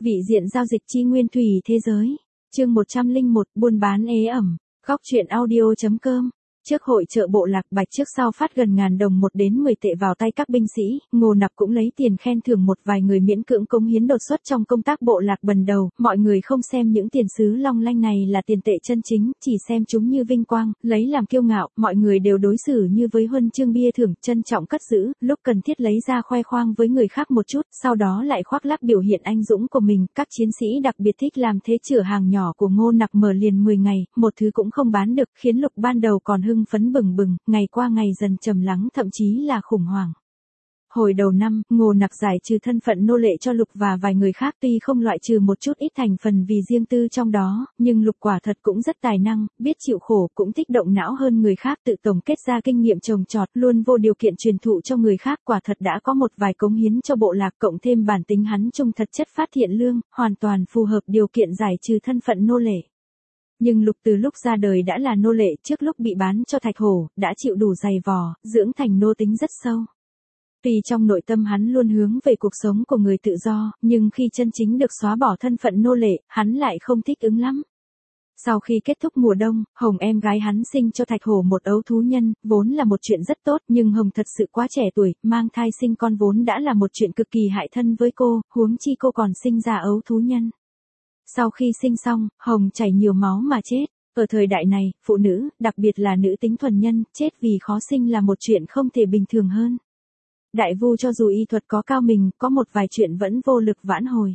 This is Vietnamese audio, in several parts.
Vị diện giao dịch chi nguyên thủy thế giới. Chương 101, buôn bán ế ẩm. Góc truyện audio.com. Trước hội chợ bộ Lạc Bạch trước sau phát gần ngàn đồng 1 đến 10 tệ vào tay các binh sĩ, Ngô Nặc cũng lấy tiền khen thưởng một vài người miễn cưỡng cống hiến đột xuất trong công tác bộ lạc bần đầu, mọi người không xem những tiền sứ long lanh này là tiền tệ chân chính, chỉ xem chúng như vinh quang, lấy làm kiêu ngạo, mọi người đều đối xử như với huân chương bia thưởng, trân trọng cất giữ, lúc cần thiết lấy ra khoe khoang với người khác một chút, sau đó lại khoác lác biểu hiện anh dũng của mình, các chiến sĩ đặc biệt thích làm thế. Chcửa hàng nhỏ của Ngô Nặc mở liền 10 ngày, một thứ cũng không bán được, khiến Lục ban đầu còn hưng phấn bừng bừng, ngày qua ngày dần trầm lắng, thậm chí là khủng hoảng. Hồi đầu năm, Ngô Nặc giải trừ thân phận nô lệ cho Lục và vài người khác, tuy không loại trừ một chút ít thành phần vì riêng tư trong đó, nhưng Lục quả thật cũng rất tài năng, biết chịu khổ, cũng thích động não hơn người khác, tự tổng kết ra kinh nghiệm trồng trọt, luôn vô điều kiện truyền thụ cho người khác, quả thật đã có một vài cống hiến cho bộ lạc, cộng thêm bản tính hắn trung thật chất phát thiện lương, hoàn toàn phù hợp điều kiện giải trừ thân phận nô lệ. Nhưng Lục từ lúc ra đời đã là nô lệ, trước lúc bị bán cho Thạch Hổ, đã chịu đủ dày vò, dưỡng thành nô tính rất sâu. Tuy trong nội tâm hắn luôn hướng về cuộc sống của người tự do, nhưng khi chân chính được xóa bỏ thân phận nô lệ, hắn lại không thích ứng lắm. Sau khi kết thúc mùa đông, Hồng em gái hắn sinh cho Thạch Hổ một ấu thú nhân, vốn là một chuyện rất tốt, nhưng Hồng thật sự quá trẻ tuổi, mang thai sinh con vốn đã là một chuyện cực kỳ hại thân với cô, huống chi cô còn sinh ra ấu thú nhân. Sau khi sinh xong, Hồng chảy nhiều máu mà chết. Ở thời đại này, phụ nữ, đặc biệt là nữ tính thuần nhân, chết vì khó sinh là một chuyện không thể bình thường hơn. Đại Vu cho dù y thuật có cao mình, có một vài chuyện vẫn vô lực vãn hồi.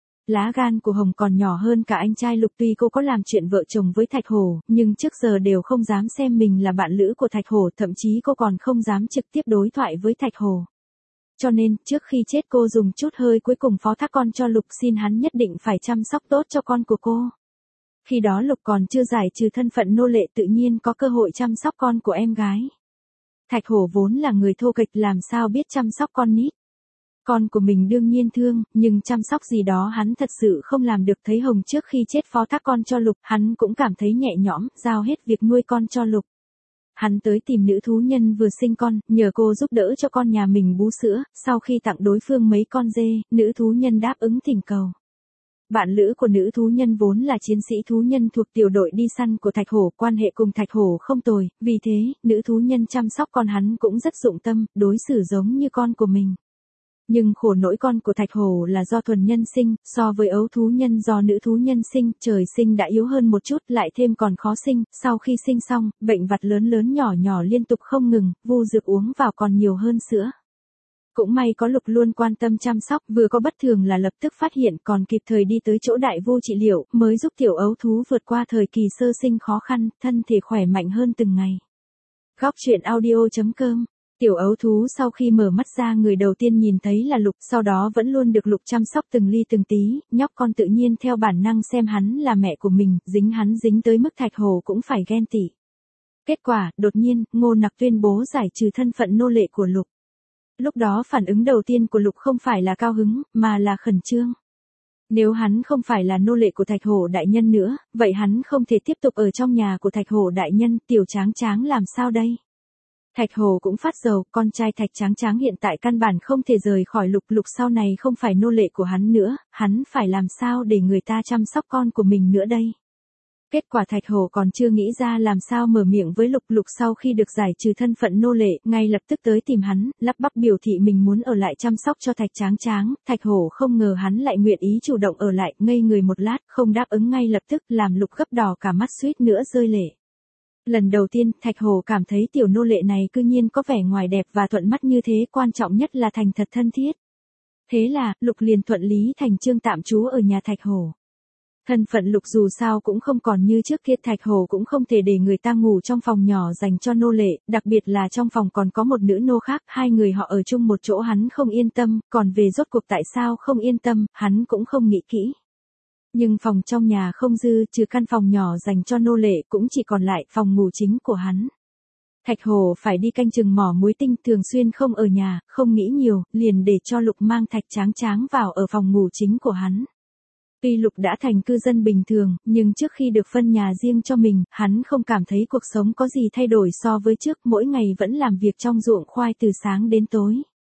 Lá gan của Hồng còn nhỏ hơn cả anh trai Lục, tuy cô có làm chuyện vợ chồng với Thạch Hổ, nhưng trước giờ đều không dám xem mình là bạn lữ của Thạch Hổ, thậm chí cô còn không dám trực tiếp đối thoại với Thạch Hổ. Cho nên, trước khi chết cô dùng chút hơi cuối cùng phó thác con cho Lục, xin hắn nhất định phải chăm sóc tốt cho con của cô. Khi đó Lục còn chưa giải trừ thân phận nô lệ, tự nhiên có cơ hội chăm sóc con của em gái. Thạch Hổ vốn là người thô kệch, làm sao biết chăm sóc con nít. Con của mình đương nhiên thương, nhưng chăm sóc gì đó hắn thật sự không làm được. Thấy Hồng trước khi chết phó thác con cho Lục, hắn cũng cảm thấy nhẹ nhõm, giao hết việc nuôi con cho Lục. Hắn tới tìm nữ thú nhân vừa sinh con, nhờ cô giúp đỡ cho con nhà mình bú sữa, sau khi tặng đối phương mấy con dê, nữ thú nhân đáp ứng thỉnh cầu. Bạn lữ của nữ thú nhân vốn là chiến sĩ thú nhân thuộc tiểu đội đi săn của Thạch Hổ, quan hệ cùng Thạch Hổ không tồi, vì thế, nữ thú nhân chăm sóc con hắn cũng rất dụng tâm, đối xử giống như con của mình. Nhưng khổ nỗi con của Thạch Hổ là do thuần nhân sinh, so với ấu thú nhân do nữ thú nhân sinh, trời sinh đã yếu hơn một chút, lại thêm còn khó sinh, sau khi sinh xong, bệnh vặt lớn lớn nhỏ nhỏ liên tục không ngừng, Vu dược uống vào còn nhiều hơn sữa. Cũng may có Lục luôn quan tâm chăm sóc, vừa có bất thường là lập tức phát hiện, còn kịp thời đi tới chỗ Đại Vu trị liệu, mới giúp tiểu ấu thú vượt qua thời kỳ sơ sinh khó khăn, thân thể khỏe mạnh hơn từng ngày. Góc truyện audio.com. Tiểu ấu thú sau khi mở mắt ra, người đầu tiên nhìn thấy là Lục, sau đó vẫn luôn được Lục chăm sóc từng ly từng tí, nhóc con tự nhiên theo bản năng xem hắn là mẹ của mình, dính hắn dính tới mức Thạch Hổ cũng phải ghen tị. Kết quả, đột nhiên, Ngô Nặc tuyên bố giải trừ thân phận nô lệ của Lục. Lúc đó phản ứng đầu tiên của Lục không phải là cao hứng, mà là khẩn trương. Nếu hắn không phải là nô lệ của Thạch Hổ đại nhân nữa, vậy hắn không thể tiếp tục ở trong nhà của Thạch Hổ đại nhân, tiểu Tráng Tráng làm sao đây? Thạch Hổ cũng phát rầu, con trai Thạch Tráng Tráng hiện tại căn bản không thể rời khỏi Lục, Lục sau này không phải nô lệ của hắn nữa, hắn phải làm sao để người ta chăm sóc con của mình nữa đây? Kết quả Thạch Hổ còn chưa nghĩ ra làm sao mở miệng với Lục. Lục sau khi được giải trừ thân phận nô lệ, ngay lập tức tới tìm hắn, lắp bắp biểu thị mình muốn ở lại chăm sóc cho Thạch Tráng Tráng. Thạch Hổ không ngờ hắn lại nguyện ý chủ động ở lại, ngây người một lát, không đáp ứng ngay lập tức, làm Lục gấp đỏ cả mắt suýt nữa rơi lệ. Lần đầu tiên, Thạch Hổ cảm thấy tiểu nô lệ này cư nhiên có vẻ ngoài đẹp và thuận mắt như thế, quan trọng nhất là thành thật thân thiết. Thế là, Lục liền thuận lý thành chương tạm trú ở nhà Thạch Hổ. Thân phận Lục dù sao cũng không còn như trước kia, Thạch Hổ cũng không thể để người ta ngủ trong phòng nhỏ dành cho nô lệ, đặc biệt là trong phòng còn có một nữ nô khác, hai người họ ở chung một chỗ hắn không yên tâm, còn về rốt cuộc tại sao không yên tâm, hắn cũng không nghĩ kỹ. Nhưng phòng trong nhà không dư, trừ căn phòng nhỏ dành cho nô lệ, cũng chỉ còn lại phòng ngủ chính của hắn. Thạch Hổ phải đi canh chừng mỏ muối tinh, thường xuyên không ở nhà, không nghĩ nhiều, liền để cho Lục mang Thạch Tráng Tráng vào ở phòng ngủ chính của hắn. Tuy Lục đã thành cư dân bình thường, nhưng trước khi được phân nhà riêng cho mình, hắn không cảm thấy cuộc sống có gì thay đổi so với trước, mỗi ngày vẫn làm việc trong ruộng khoai từ sáng đến tối.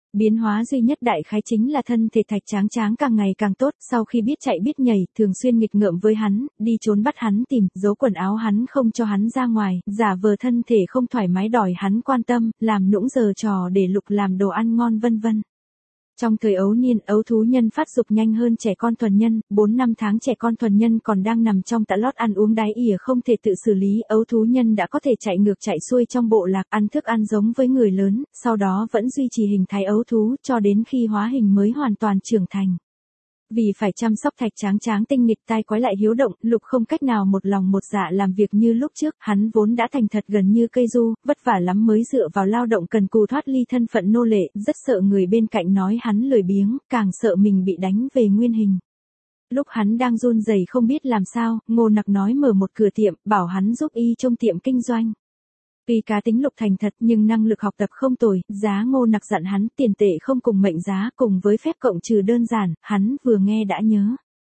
Biến hóa duy nhất đại khái chính là thân thể Thạch Tráng Tráng càng ngày càng tốt, sau khi biết chạy biết nhảy, thường xuyên nghịch ngợm với hắn, đi trốn bắt hắn tìm, giấu quần áo hắn không cho hắn ra ngoài, giả vờ thân thể không thoải mái đòi hắn quan tâm, làm nũng giở trò để Lục làm đồ ăn ngon vân vân. Trong thời ấu niên, ấu thú nhân phát dục nhanh hơn trẻ con thuần nhân, 4-5 tháng trẻ con thuần nhân còn đang nằm trong tã lót ăn uống đái ỉa không thể tự xử lý, ấu thú nhân đã có thể chạy ngược chạy xuôi trong bộ lạc ăn thức ăn giống với người lớn, sau đó vẫn duy trì hình thái ấu thú cho đến khi hóa hình mới hoàn toàn trưởng thành. Vì phải chăm sóc Thạch Tráng Tráng tinh nghịch tai quái lại hiếu động, Lục không cách nào một lòng một dạ làm việc như lúc trước, hắn vốn đã thành thật gần như cây du, vất vả lắm mới dựa vào lao động cần cù thoát ly thân phận nô lệ, rất sợ người bên cạnh nói hắn lười biếng, càng sợ mình bị đánh về nguyên hình. Lúc hắn đang run rẩy không biết làm sao, Ngô Nặc nói mở một cửa tiệm, bảo hắn giúp y trông tiệm kinh doanh. Tuy cá tính Lục thành thật nhưng năng lực học tập không tồi, giá Ngô Nặc dặn hắn tiền tệ không cùng mệnh giá cùng với phép cộng trừ đơn giản, hắn vừa nghe đã nhớ.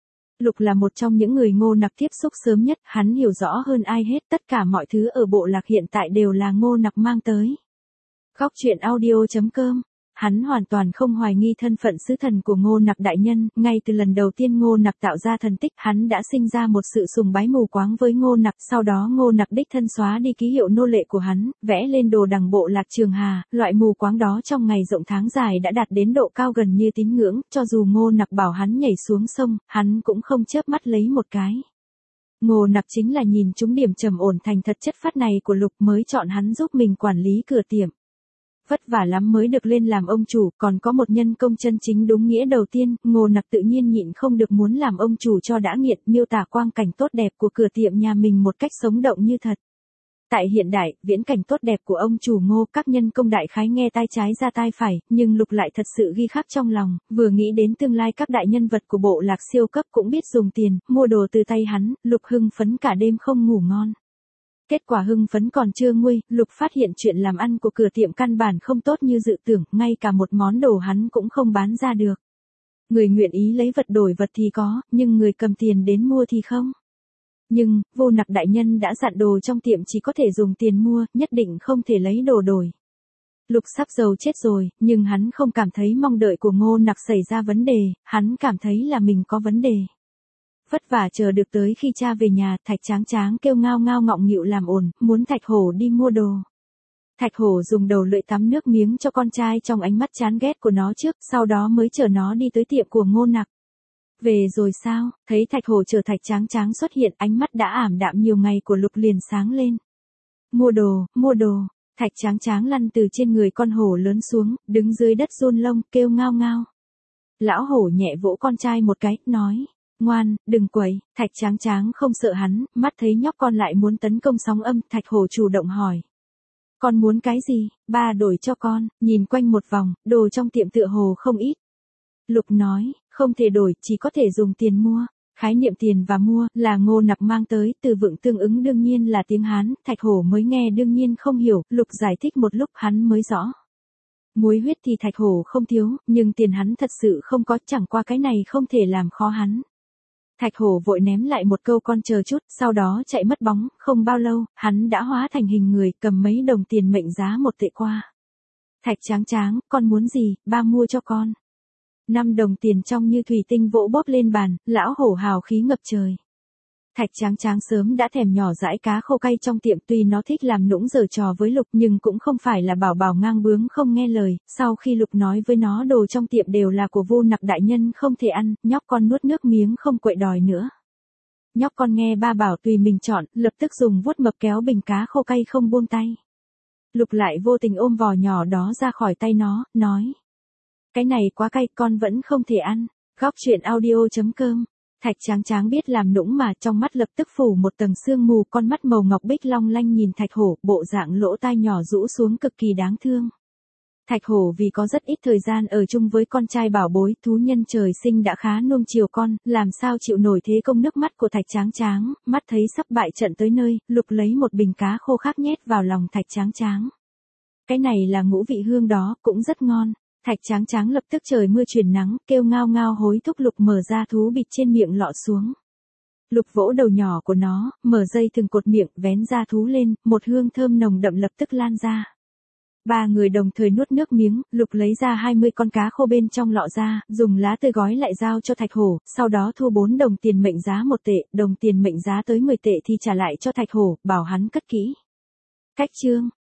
Lục là một trong những người Ngô Nặc tiếp xúc sớm nhất, hắn hiểu rõ hơn ai hết tất cả mọi thứ ở bộ lạc hiện tại đều là Ngô Nặc mang tới. Góc truyện audio.com. Hắn hoàn toàn không hoài nghi thân phận sứ thần của Ngô Nặc đại nhân, ngay từ lần đầu tiên Ngô Nặc tạo ra thần tích, hắn đã sinh ra một sự sùng bái mù quáng với Ngô Nặc, sau đó Ngô Nặc đích thân xóa đi ký hiệu nô lệ của hắn, vẽ lên đồ đằng bộ lạc Trường Hà, loại mù quáng đó trong ngày rộng tháng dài đã đạt đến độ cao gần như tín ngưỡng, cho dù Ngô Nặc bảo hắn nhảy xuống sông, hắn cũng không chớp mắt lấy một cái. Ngô Nặc chính là nhìn trúng điểm trầm ổn thành thật chất phác này của Lục mới chọn hắn giúp mình quản lý cửa tiệm. Vất vả lắm mới được lên làm ông chủ, còn có một nhân công chân chính đúng nghĩa đầu tiên, Ngô Nặc tự nhiên nhịn không được muốn làm ông chủ cho đã nghiện, miêu tả quang cảnh tốt đẹp của cửa tiệm nhà mình một cách sống động như thật. Tại hiện đại, viễn cảnh tốt đẹp của ông chủ Ngô, các nhân công đại khái nghe tai trái ra tai phải, nhưng Lục lại thật sự ghi khắc trong lòng, vừa nghĩ đến tương lai các đại nhân vật của bộ lạc siêu cấp cũng biết dùng tiền, mua đồ từ tay hắn, Lục hưng phấn cả đêm không ngủ ngon. Kết quả hưng phấn còn chưa nguôi, Lục phát hiện chuyện làm ăn của cửa tiệm căn bản không tốt như dự tưởng, ngay cả một món đồ hắn cũng không bán ra được. Người nguyện ý lấy vật đổi vật thì có, nhưng người cầm tiền đến mua thì không. Nhưng, Vô Nặc đại nhân đã dặn đồ trong tiệm chỉ có thể dùng tiền mua, nhất định không thể lấy đồ đổi. Lục sắp giàu chết rồi, nhưng hắn không cảm thấy mong đợi của Ngô Nặc xảy ra vấn đề, hắn cảm thấy là mình có vấn đề. Vất vả chờ được tới khi cha về nhà, Thạch Tráng Tráng kêu ngao ngao ngọng nghịu làm ồn, muốn Thạch Hổ đi mua đồ. Thạch Hổ dùng đầu lưỡi tắm nước miếng cho con trai trong ánh mắt chán ghét của nó trước, sau đó mới chở nó đi tới tiệm của Ngô Nặc. Về rồi sao, thấy Thạch Hổ chở Thạch Tráng Tráng xuất hiện, ánh mắt đã ảm đạm nhiều ngày của Lục liền sáng lên. Mua đồ, Thạch Tráng Tráng lăn từ trên người con hổ lớn xuống, đứng dưới đất run lông, kêu ngao ngao. Lão hổ nhẹ vỗ con trai một cái, nói. Ngoan, đừng quấy, Thạch Tráng Tráng không sợ hắn, mắt thấy nhóc con lại muốn tấn công sóng âm, Thạch Hổ chủ động hỏi. Con muốn cái gì, ba đổi cho con, nhìn quanh một vòng, đồ trong tiệm tựa hồ không ít. Lục nói, không thể đổi, chỉ có thể dùng tiền mua. Khái niệm tiền và mua là Ngô Nặc mang tới, từ vựng tương ứng đương nhiên là tiếng Hán, Thạch Hổ mới nghe đương nhiên không hiểu, Lục giải thích một lúc hắn mới rõ. Muối huyết thì Thạch Hổ không thiếu, nhưng tiền hắn thật sự không có, chẳng qua cái này không thể làm khó hắn. Thạch Hổ vội ném lại một câu con chờ chút, sau đó chạy mất bóng, không bao lâu, hắn đã hóa thành hình người, cầm mấy đồng tiền mệnh giá 1 tệ qua. Thạch Tráng Tráng, con muốn gì, ba mua cho con. 5 đồng tiền trong như thủy tinh vỗ bóp lên bàn, lão hổ hào khí ngập trời. Thạch Tráng Tráng sớm đã thèm nhỏ dãi cá khô cay trong tiệm, tuy nó thích làm nũng giở trò với Lục nhưng cũng không phải là bảo bảo ngang bướng không nghe lời, sau khi Lục nói với nó đồ trong tiệm đều là của Vô Nặc đại nhân không thể ăn, nhóc con nuốt nước miếng không quậy đòi nữa. Nhóc con nghe ba bảo tùy mình chọn, lập tức dùng vuốt mập kéo bình cá khô cay không buông tay. Lục lại vô tình ôm vò nhỏ đó ra khỏi tay nó, nói. Cái này quá cay, con vẫn không thể ăn. Góc truyện audio.com. Thạch Tráng Tráng biết làm nũng mà trong mắt lập tức phủ một tầng sương mù, con mắt màu ngọc bích long lanh nhìn Thạch Hổ, bộ dạng lỗ tai nhỏ rũ xuống cực kỳ đáng thương. Thạch Hổ vì có rất ít thời gian ở chung với con trai bảo bối, thú nhân trời sinh đã khá nuông chiều con, làm sao chịu nổi thế công nước mắt của Thạch Tráng Tráng, mắt thấy sắp bại trận tới nơi, Lục lấy một bình cá khô khác nhét vào lòng Thạch Tráng Tráng. Cái này là ngũ vị hương đó, cũng rất ngon. Thạch Tráng Tráng lập tức trời mưa chuyển nắng, kêu ngao ngao hối thúc Lục mở ra thú bịt trên miệng lọ xuống. Lục vỗ đầu nhỏ của nó, mở dây thừng cột miệng, vén ra thú lên, một hương thơm nồng đậm lập tức lan ra. Ba người đồng thời nuốt nước miếng, Lục lấy ra 20 con cá khô bên trong lọ ra, dùng lá tươi gói lại giao cho Thạch Hổ, sau đó thu 4 đồng tiền mệnh giá 1 tệ, đồng tiền mệnh giá tới 10 tệ thì trả lại cho Thạch Hổ, bảo hắn cất kỹ. Cách chương